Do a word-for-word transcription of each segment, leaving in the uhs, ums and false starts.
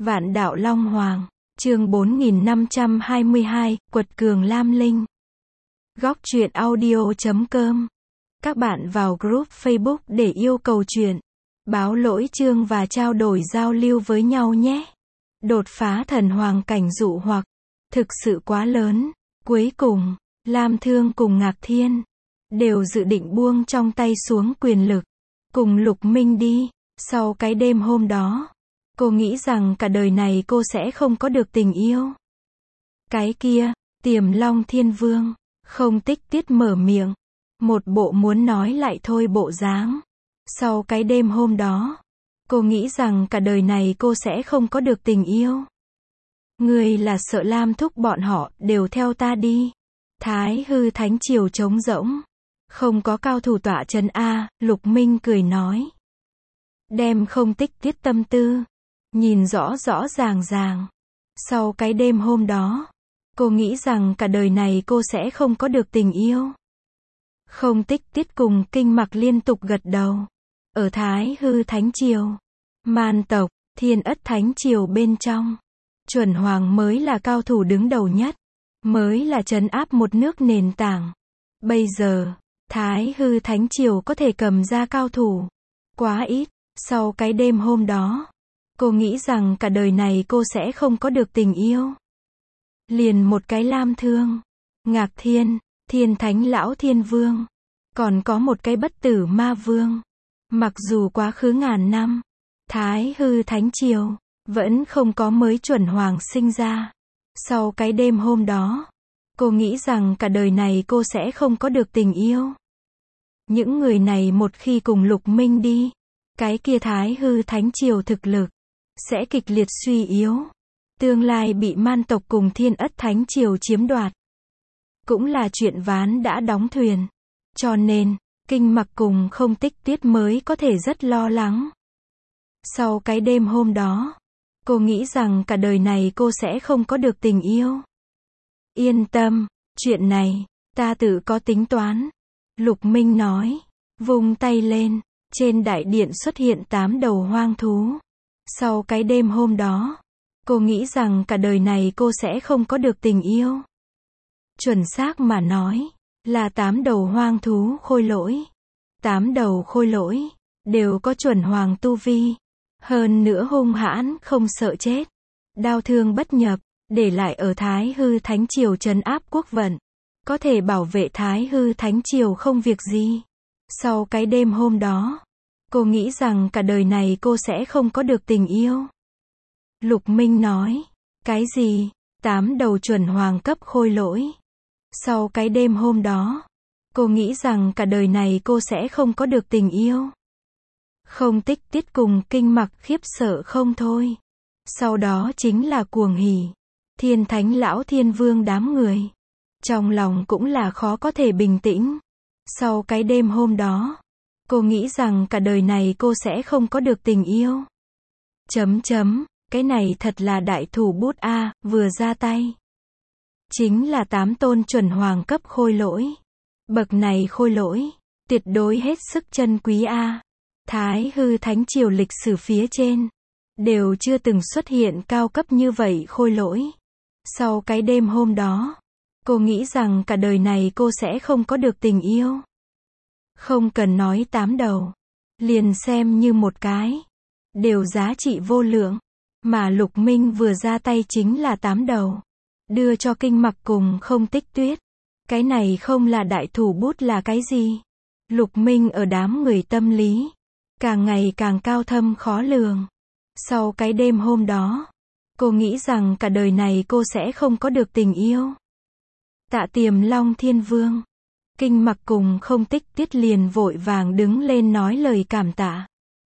Vạn đạo Long Hoàng, chương bốn nghìn năm trăm hai mươi hai, Quật cường Lam Linh. Góc truyện audio chấm com. Các bạn vào group Facebook để yêu cầu truyện, báo lỗi chương và trao đổi giao lưu với nhau nhé. Đột phá thần hoàng cảnh dụ hoặc, thực sự quá lớn. Cuối cùng, Lam Thương cùng Ngạc Thiên đều dự định buông trong tay xuống quyền lực, cùng Lục Minh đi. Sau cái đêm hôm đó, cô nghĩ rằng cả đời này cô sẽ không có được tình yêu. Cái kia, Tiềm Long Thiên Vương, không tích tiết mở miệng, một bộ muốn nói lại thôi bộ dáng. Sau cái đêm hôm đó, cô nghĩ rằng cả đời này cô sẽ không có được tình yêu. Người là sợ Lam thúc bọn họ đều theo ta đi. Thái hư thánh triều trống rỗng, không có cao thủ tọa trấn a. Lục Minh cười nói, đem không tích tiết tâm tư nhìn rõ rõ ràng ràng. Sau cái đêm hôm đó, cô nghĩ rằng cả đời này cô sẽ không có được tình yêu. Không tích tiết cùng Kinh Mặc liên tục gật đầu. Ở Thái hư thánh triều, Man tộc, Thiên Ất thánh triều bên trong, chuẩn hoàng mới là cao thủ đứng đầu nhất, mới là trấn áp một nước nền tảng. Bây giờ, Thái hư thánh triều có thể cầm ra cao thủ quá ít. Sau cái đêm hôm đó, cô nghĩ rằng cả đời này cô sẽ không có được tình yêu. Liền một cái Lam Thương, Ngạc Thiên, Thiên Thánh Lão Thiên Vương, còn có một cái Bất Tử Ma Vương. Mặc dù quá khứ ngàn năm, Thái hư thánh triều vẫn không có mới chuẩn hoàng sinh ra. Sau cái đêm hôm đó, cô nghĩ rằng cả đời này cô sẽ không có được tình yêu. Những người này một khi cùng Lục Minh đi, cái kia Thái hư thánh triều thực lực sẽ kịch liệt suy yếu, tương lai bị Man tộc cùng Thiên Ất thánh triều chiếm đoạt, cũng là chuyện ván đã đóng thuyền. Cho nên, Kinh Mặc cùng không tích tiết mới có thể rất lo lắng. Sau cái đêm hôm đó, cô nghĩ rằng cả đời này cô sẽ không có được tình yêu. Yên tâm, chuyện này, ta tự có tính toán. Lục Minh nói, vung tay lên, trên đại điện xuất hiện tám đầu hoang thú. Sau cái đêm hôm đó, cô nghĩ rằng cả đời này cô sẽ không có được tình yêu. Chuẩn xác mà nói, là tám đầu hoang thú khôi lỗi. Tám đầu khôi lỗi, đều có chuẩn hoàng tu vi. Hơn nữa hung hãn không sợ chết, đao thương bất nhập, để lại ở Thái hư thánh triều trấn áp quốc vận, có thể bảo vệ Thái hư thánh triều không việc gì. Sau cái đêm hôm đó, cô nghĩ rằng cả đời này cô sẽ không có được tình yêu. Lục Minh nói, cái gì? Tám đầu chuẩn hoàng cấp khôi lỗi. Sau cái đêm hôm đó, cô nghĩ rằng cả đời này cô sẽ không có được tình yêu. Không tích tiết cùng Kinh Mặc khiếp sợ không thôi. Sau đó chính là cuồng hỉ. Thiên Thánh Lão Thiên Vương đám người, trong lòng cũng là khó có thể bình tĩnh. Sau cái đêm hôm đó, cô nghĩ rằng cả đời này cô sẽ không có được tình yêu. Chấm chấm, cái này thật là đại thủ bút a, vừa ra tay. Chính là tám tôn chuẩn hoàng cấp khôi lỗi. Bậc này khôi lỗi, tuyệt đối hết sức chân quý a. Thái hư thánh triều lịch sử phía trên, đều chưa từng xuất hiện cao cấp như vậy khôi lỗi. Sau cái đêm hôm đó, cô nghĩ rằng cả đời này cô sẽ không có được tình yêu. Không cần nói tám đầu, liền xem như một cái, đều giá trị vô lượng. Mà Lục Minh vừa ra tay chính là tám đầu, đưa cho Kinh Mặc cùng không tích tuyết. Cái này không là đại thủ bút là cái gì? Lục Minh ở đám người tâm lý, càng ngày càng cao thâm khó lường. Sau cái đêm hôm đó, cô nghĩ rằng cả đời này cô sẽ không có được tình yêu. Tạ Tiềm Long Thiên Vương, Kinh Mặc cùng không tích tiết liền vội vàng đứng lên nói lời cảm tạ.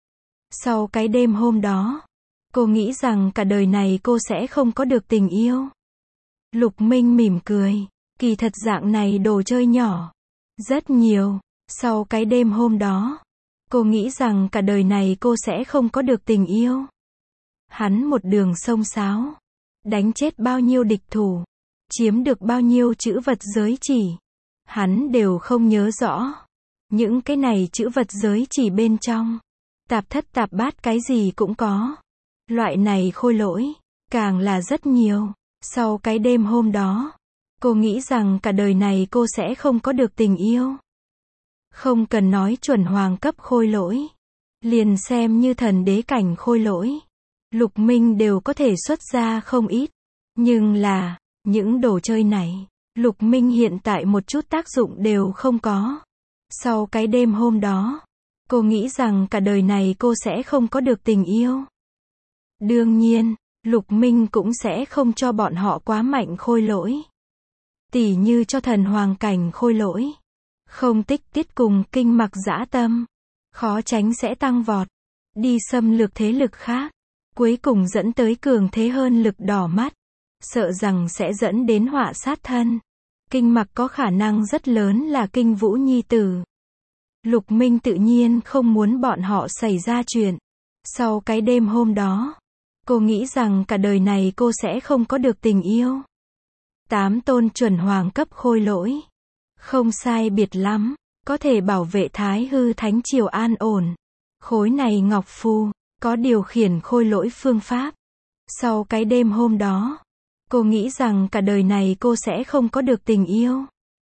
Sau cái đêm hôm đó, cô nghĩ rằng cả đời này cô sẽ không có được tình yêu. Lục Minh mỉm cười, kỳ thật dạng này đồ chơi nhỏ rất nhiều. Sau cái đêm hôm đó, cô nghĩ rằng cả đời này cô sẽ không có được tình yêu. Hắn một đường xông xáo, đánh chết bao nhiêu địch thủ, chiếm được bao nhiêu chữ vật giới chỉ, hắn đều không nhớ rõ. Những cái này chữ vật giới chỉ bên trong, tạp thất tạp bát cái gì cũng có. Loại này khôi lỗi, càng là rất nhiều. Sau cái đêm hôm đó, cô nghĩ rằng cả đời này cô sẽ không có được tình yêu. Không cần nói chuẩn hoàng cấp khôi lỗi. Liền xem như thần đế cảnh khôi lỗi. Lục Minh đều có thể xuất ra không ít. Nhưng là, những đồ chơi này, Lục Minh hiện tại một chút tác dụng đều không có. Sau cái đêm hôm đó, cô nghĩ rằng cả đời này cô sẽ không có được tình yêu. Đương nhiên, Lục Minh cũng sẽ không cho bọn họ quá mạnh khôi lỗi. Tỉ như cho thần hoàng cảnh khôi lỗi. Không tích tiết cùng kinh mặc dã tâm. Khó tránh sẽ tăng vọt. Đi xâm lược thế lực khác. Cuối cùng dẫn tới cường thế hơn lực đỏ mắt. Sợ rằng sẽ dẫn đến họa sát thân. Kinh mặc có khả năng rất lớn là kinh vũ nhi tử. Lục Minh tự nhiên không muốn bọn họ xảy ra chuyện. Sau cái đêm hôm đó, cô nghĩ rằng cả đời này cô sẽ không có được tình yêu. Tám tôn chuẩn hoàng cấp khôi lỗi. Không sai biệt lắm, có thể bảo vệ Thái Hư Thánh Triều an ổn. Khối này ngọc phù, có điều khiển khôi lỗi phương pháp. Sau cái đêm hôm đó, cô nghĩ rằng cả đời này cô sẽ không có được tình yêu.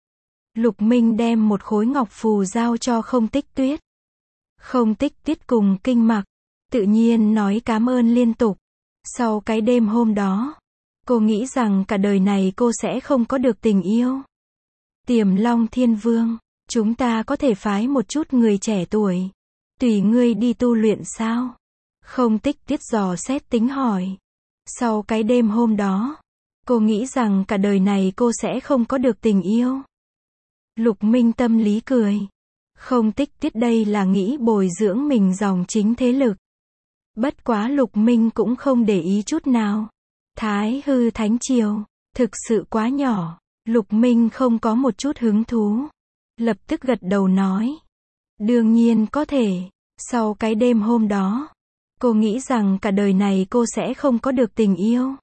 Lục Minh đem một khối ngọc phù giao cho Không Tích Tuyết. Không Tích Tuyết cùng kinh mặc, tự nhiên nói cảm ơn liên tục. Sau cái đêm hôm đó, cô nghĩ rằng cả đời này cô sẽ không có được tình yêu. Tiềm Long Thiên Vương, chúng ta có thể phái một chút người trẻ tuổi. Tùy ngươi đi tu luyện sao? Không Tích Tuyết dò xét tính hỏi. Sau cái đêm hôm đó, cô nghĩ rằng cả đời này cô sẽ không có được tình yêu. Lục Minh tâm lý cười. Không Tích Tuyết đây là nghĩ bồi dưỡng mình dòng chính thế lực. Bất quá Lục Minh cũng không để ý chút nào. Thái Hư Thánh Triều, thực sự quá nhỏ. Lục Minh không có một chút hứng thú. Lập tức gật đầu nói. Đương nhiên có thể. Sau cái đêm hôm đó, cô nghĩ rằng cả đời này cô sẽ không có được tình yêu.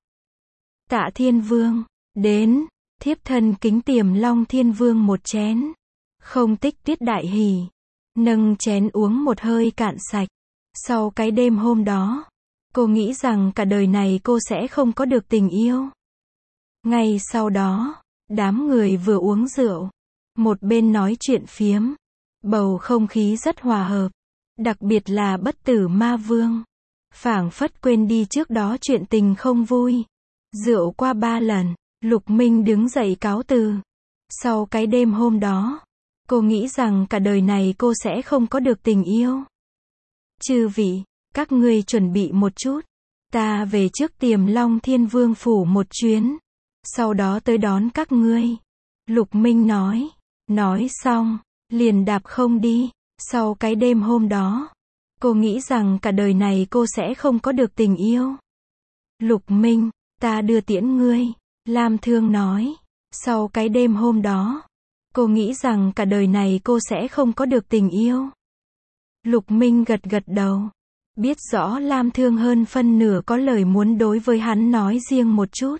Tạ Thiên Vương, đến, thiếp thân kính Tiềm Long Thiên Vương một chén. Không Tích Tuyết đại hỉ. Nâng chén uống một hơi cạn sạch. Sau cái đêm hôm đó, cô nghĩ rằng cả đời này cô sẽ không có được tình yêu. Ngay sau đó, đám người vừa uống rượu, một bên nói chuyện phiếm. Bầu không khí rất hòa hợp. Đặc biệt là Bất Tử Ma Vương. Phảng phất quên đi trước đó chuyện tình không vui. Rượu qua ba lần, Lục Minh đứng dậy cáo từ. Sau cái đêm hôm đó, cô nghĩ rằng cả đời này cô sẽ không có được tình yêu. Chư vị, các ngươi chuẩn bị một chút. Ta về trước Tiềm Long Thiên Vương phủ một chuyến. Sau đó tới đón các ngươi. Lục Minh nói. Nói xong, liền đạp không đi. Sau cái đêm hôm đó, cô nghĩ rằng cả đời này cô sẽ không có được tình yêu. Lục Minh, ta đưa tiễn ngươi. Lam Thương nói. Sau cái đêm hôm đó, cô nghĩ rằng cả đời này cô sẽ không có được tình yêu. Lục Minh gật gật đầu. Biết rõ Lam Thương hơn phân nửa có lời muốn đối với hắn nói riêng một chút.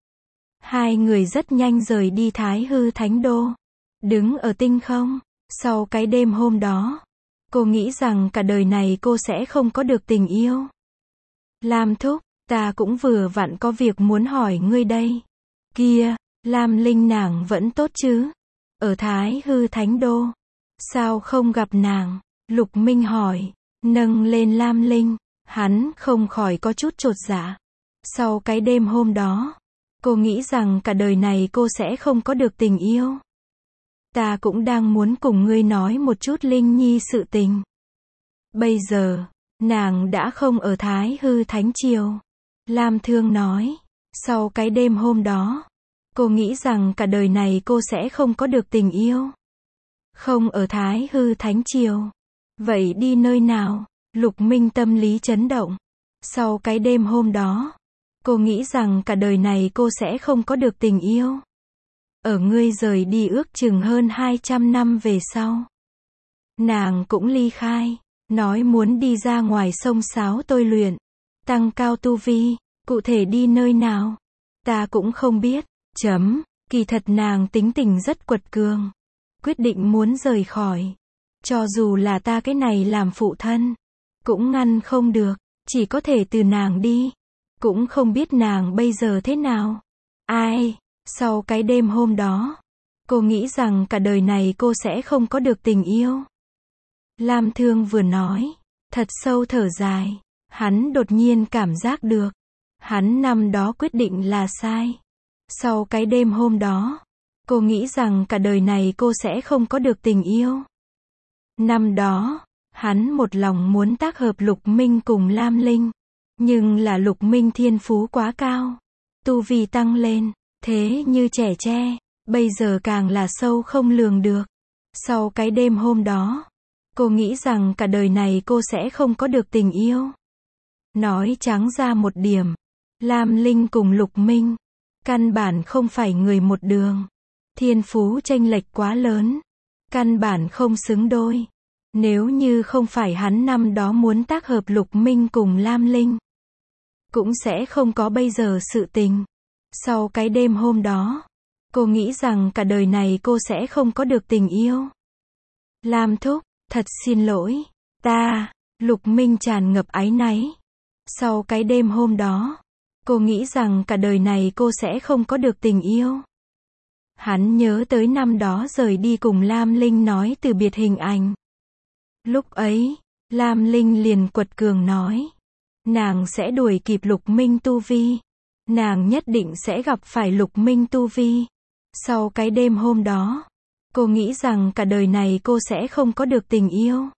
Hai người rất nhanh rời đi Thái Hư Thánh Đô. Đứng ở tinh không. Sau cái đêm hôm đó, cô nghĩ rằng cả đời này cô sẽ không có được tình yêu. Lam thúc, ta cũng vừa vặn có việc muốn hỏi ngươi đây. Kia, Lam Linh nàng vẫn tốt chứ? Ở Thái Hư Thánh Đô. Sao không gặp nàng? Lục Minh hỏi. Nâng lên Lam Linh, hắn không khỏi có chút chột dạ. Sau cái đêm hôm đó, cô nghĩ rằng cả đời này cô sẽ không có được tình yêu. Ta cũng đang muốn cùng ngươi nói một chút Linh Nhi sự tình. Bây giờ, nàng đã không ở Thái Hư Thánh Triều. Lam Thương nói. Sau cái đêm hôm đó, cô nghĩ rằng cả đời này cô sẽ không có được tình yêu. Không ở Thái Hư Thánh Triều. Vậy đi nơi nào? Lục Minh tâm lý chấn động. Sau cái đêm hôm đó, cô nghĩ rằng cả đời này cô sẽ không có được tình yêu. Ở ngươi rời đi ước chừng hơn hai trăm năm về sau. Nàng cũng ly khai, nói muốn đi ra ngoài sông sáo tôi luyện, tăng cao tu vi, cụ thể đi nơi nào? Ta cũng không biết, chấm, kỳ thật nàng tính tình rất quật cường, quyết định muốn rời khỏi. Cho dù là ta cái này làm phụ thân, cũng ngăn không được. chỉ có thể từ nàng đi. Cũng không biết nàng bây giờ thế nào. Ai, sau cái đêm hôm đó, cô nghĩ rằng cả đời này cô sẽ không có được tình yêu. Lam Thương vừa nói, thật sâu thở dài, hắn đột nhiên cảm giác được, hắn năm đó quyết định là sai. Sau cái đêm hôm đó, cô nghĩ rằng cả đời này cô sẽ không có được tình yêu. Năm đó, hắn một lòng muốn tác hợp Lục Minh cùng Lam Linh, nhưng là Lục Minh thiên phú quá cao, tu vi tăng lên, thế như trẻ tre, bây giờ càng là sâu không lường được. Sau cái đêm hôm đó, cô nghĩ rằng cả đời này cô sẽ không có được tình yêu. Nói trắng ra một điểm, Lam Linh cùng Lục Minh, căn bản không phải người một đường. Thiên phú chênh lệch quá lớn, căn bản không xứng đôi. Nếu như không phải hắn năm đó muốn tác hợp Lục Minh cùng Lam Linh, cũng sẽ không có bây giờ sự tình. Sau cái đêm hôm đó, cô nghĩ rằng cả đời này cô sẽ không có được tình yêu. Lam thúc, thật xin lỗi, ta, Lục Minh tràn ngập áy náy. Sau cái đêm hôm đó, cô nghĩ rằng cả đời này cô sẽ không có được tình yêu. Hắn nhớ tới năm đó rời đi cùng Lam Linh nói từ biệt hình ảnh. Lúc ấy, Lam Linh liền quật cường nói, nàng sẽ đuổi kịp Lục Minh tu vi. Nàng nhất định sẽ gặp phải Lục Minh tu vi. Sau cái đêm hôm đó, cô nghĩ rằng cả đời này cô sẽ không có được tình yêu.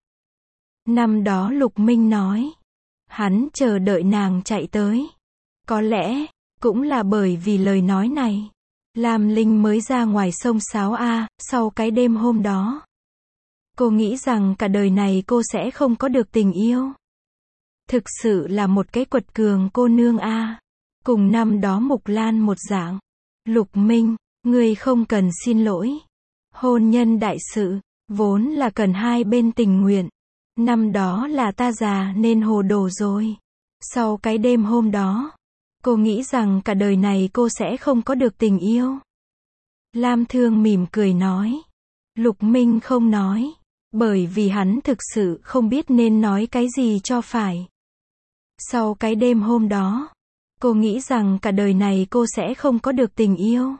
Năm đó Lục Minh nói, hắn chờ đợi nàng chạy tới. Có lẽ, cũng là bởi vì lời nói này, Lam Linh mới ra ngoài sông Sáo A, sau cái đêm hôm đó. Cô nghĩ rằng cả đời này cô sẽ không có được tình yêu. Thực sự là một cái quật cường cô nương A. Cùng năm đó Mục Lan một dạng. Lục Minh, ngươi không cần xin lỗi. Hôn nhân đại sự, vốn là cần hai bên tình nguyện. Năm đó là ta già nên hồ đồ rồi. Sau cái đêm hôm đó, cô nghĩ rằng cả đời này cô sẽ không có được tình yêu. Lam Thương mỉm cười nói. Lục Minh không nói, bởi vì hắn thực sự không biết nên nói cái gì cho phải. Sau cái đêm hôm đó, cô nghĩ rằng cả đời này cô sẽ không có được tình yêu.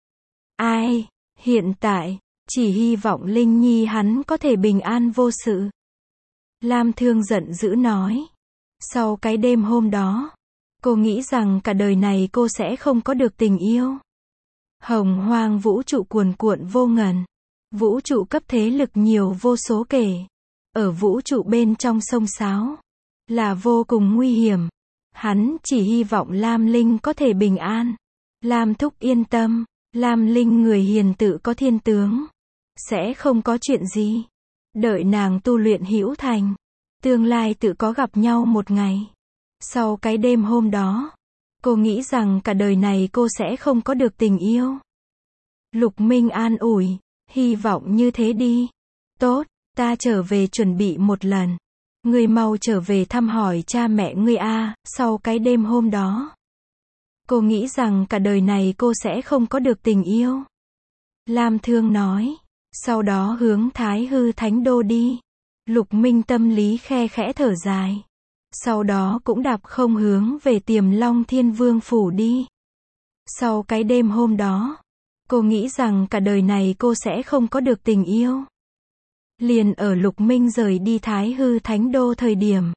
Ai, hiện tại, chỉ hy vọng Linh Nhi hắn có thể bình an vô sự. Lam Thương giận dữ nói. Sau cái đêm hôm đó, cô nghĩ rằng cả đời này cô sẽ không có được tình yêu. Hồng hoang vũ trụ cuồn cuộn vô ngần. Vũ trụ cấp thế lực nhiều vô số kể. Ở vũ trụ bên trong sông Sáo, là vô cùng nguy hiểm. Hắn chỉ hy vọng Lam Linh có thể bình an. Lam thúc yên tâm, Lam Linh người hiền tự có thiên tướng. Sẽ không có chuyện gì. Đợi nàng tu luyện hữu thành, tương lai tự có gặp nhau một ngày. Sau cái đêm hôm đó, cô nghĩ rằng cả đời này cô sẽ không có được tình yêu. Lục Minh an ủi, hy vọng như thế đi. Tốt, ta trở về chuẩn bị một lần. Ngươi mau trở về thăm hỏi cha mẹ ngươi a. Sau cái đêm hôm đó, cô nghĩ rằng cả đời này cô sẽ không có được tình yêu. Lam Thương nói, sau đó hướng Thái Hư Thánh Đô đi. Lục Minh tâm lý khe khẽ thở dài. Sau đó cũng đạp không hướng về Tiềm Long Thiên Vương phủ đi. Sau cái đêm hôm đó, cô nghĩ rằng cả đời này cô sẽ không có được tình yêu. Liền ở Lục Minh rời đi Thái Hư Thánh Đô thời điểm,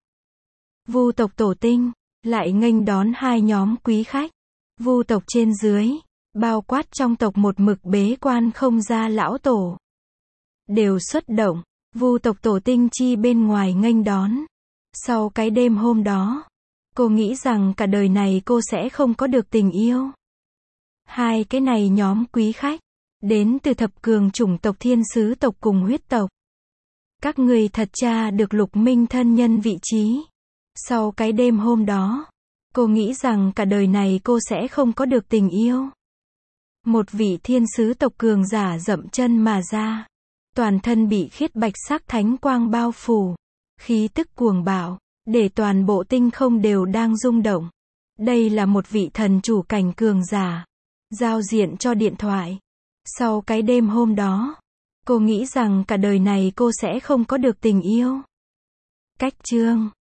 Vu tộc tổ tinh lại nghênh đón hai nhóm quý khách. Vu tộc trên dưới, bao quát trong tộc một mực bế quan không ra lão tổ, đều xuất động. Vu tộc tổ tinh chi bên ngoài nghênh đón. Sau cái đêm hôm đó, cô nghĩ rằng cả đời này cô sẽ không có được tình yêu. Hai cái này nhóm quý khách, đến từ thập cường chủng tộc thiên sứ tộc cùng huyết tộc. Các người thật tra được Lục Minh thân nhân vị trí. Sau cái đêm hôm đó, cô nghĩ rằng cả đời này cô sẽ không có được tình yêu. Một vị thiên sứ tộc cường giả dậm chân mà ra. Toàn thân bị khiết bạch sắc thánh quang bao phủ. Khí tức cuồng bạo, để toàn bộ tinh không đều đang rung động. Đây là một vị thần chủ cảnh cường giả. Giao diện cho điện thoại. Sau cái đêm hôm đó, cô nghĩ rằng cả đời này cô sẽ không có được tình yêu. Cách chương